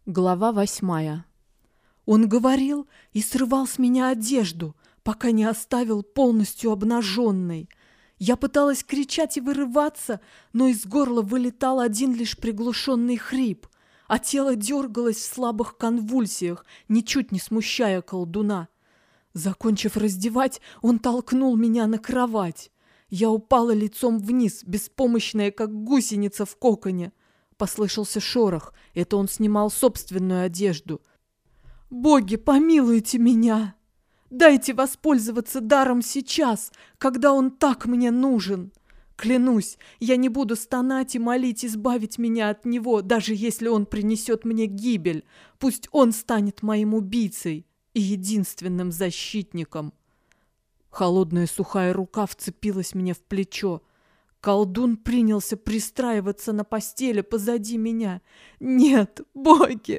Глава 8. Он говорил и срывал с меня одежду, пока не оставил полностью обнаженной. Я пыталась кричать и вырываться, но из горла вылетал один лишь приглушенный хрип, а тело дергалось в слабых конвульсиях, ничуть не смущая колдуна. Закончив раздевать, он толкнул меня на кровать. Я упала лицом вниз, беспомощная, как гусеница в коконе. Послышался шорох. Это он снимал собственную одежду. «Боги, помилуйте меня! Дайте воспользоваться даром сейчас, когда он так мне нужен! Клянусь, я не буду стонать и молить избавить меня от него, даже если он принесет мне гибель. Пусть он станет моим убийцей и единственным защитником!» Холодная сухая рука вцепилась мне в плечо. Колдун принялся пристраиваться на постели позади меня. «Нет, боги!»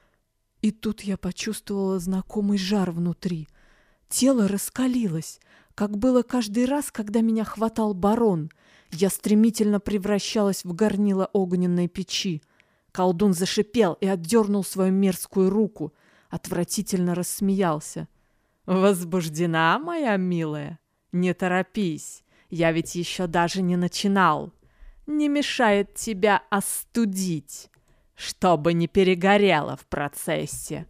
И тут я почувствовала знакомый жар внутри. Тело раскалилось, как было каждый раз, когда меня хватал барон. Я стремительно превращалась в горнило огненной печи. Колдун зашипел и отдернул свою мерзкую руку. Отвратительно рассмеялся. «Возбуждена, моя милая? Не торопись. Я ведь еще даже не начинал. Не мешает тебя остудить, чтобы не перегорело в процессе».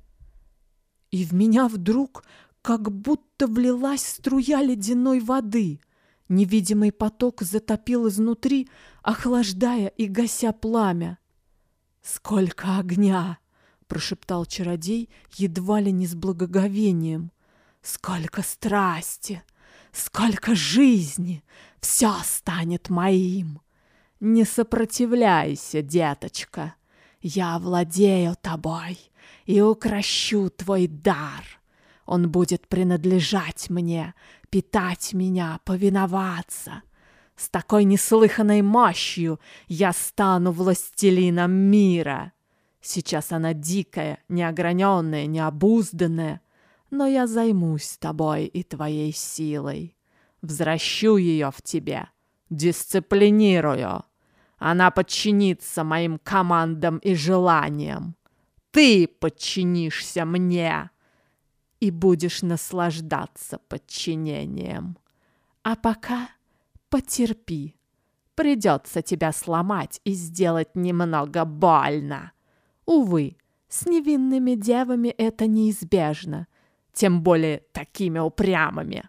И в меня вдруг как будто влилась струя ледяной воды. Невидимый поток затопил изнутри, охлаждая и гася пламя. «Сколько огня!» — прошептал чародей едва ли не с благоговением. «Сколько страсти! Сколько жизни! Все станет моим! Не сопротивляйся, деточка! Я овладею тобой и укрощу твой дар! Он будет принадлежать мне, питать меня, повиноваться! С такой неслыханной мощью я стану властелином мира! Сейчас она дикая, неограненная, необузданная, но я займусь тобой и твоей силой. Взращу ее в тебе, дисциплинирую. Она подчинится моим командам и желаниям. Ты подчинишься мне и будешь наслаждаться подчинением. А пока потерпи. Придется тебя сломать и сделать немного больно. Увы, с невинными девами это неизбежно. Тем более такими упрямыми.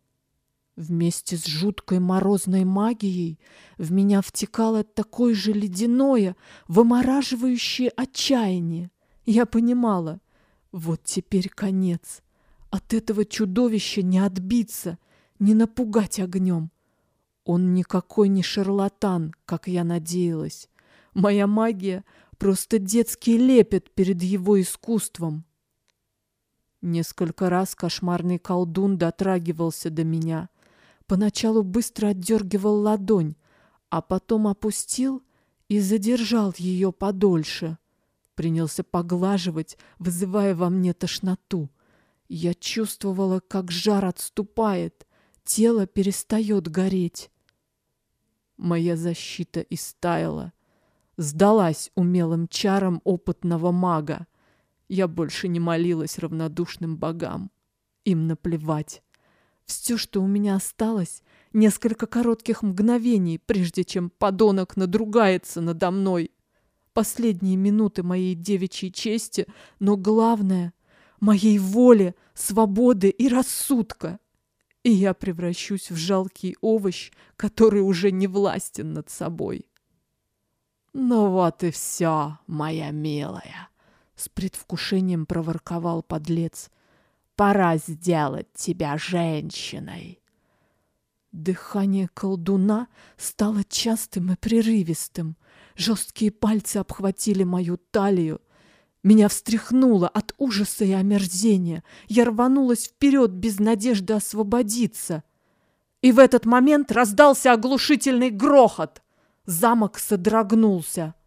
Вместе с жуткой морозной магией в меня втекало такое же ледяное, вымораживающее отчаяние. Я понимала, вот теперь конец. От этого чудовища не отбиться, не напугать огнем. Он никакой не шарлатан, как я надеялась. Моя магия просто детский лепет перед его искусством. Несколько раз кошмарный колдун дотрагивался до меня. Поначалу быстро отдергивал ладонь, а потом опустил и задержал ее подольше. Принялся поглаживать, вызывая во мне тошноту. Я чувствовала, как жар отступает, тело перестает гореть. Моя защита истаяла, сдалась умелым чарам опытного мага. Я больше не молилась равнодушным богам. Им наплевать. Все, что у меня осталось, несколько коротких мгновений, прежде чем подонок надругается надо мной. Последние минуты моей девичьей чести, но главное — моей воли, свободы и рассудка. И я превращусь в жалкий овощ, который уже не властен над собой. «Ну вот и все, моя милая!» С предвкушением проворковал подлец. «Пора сделать тебя женщиной!» Дыхание колдуна стало частым и прерывистым. Жесткие пальцы обхватили мою талию. Меня встряхнуло от ужаса и омерзения. Я рванулась вперед без надежды освободиться. И в этот момент раздался оглушительный грохот. Замок содрогнулся.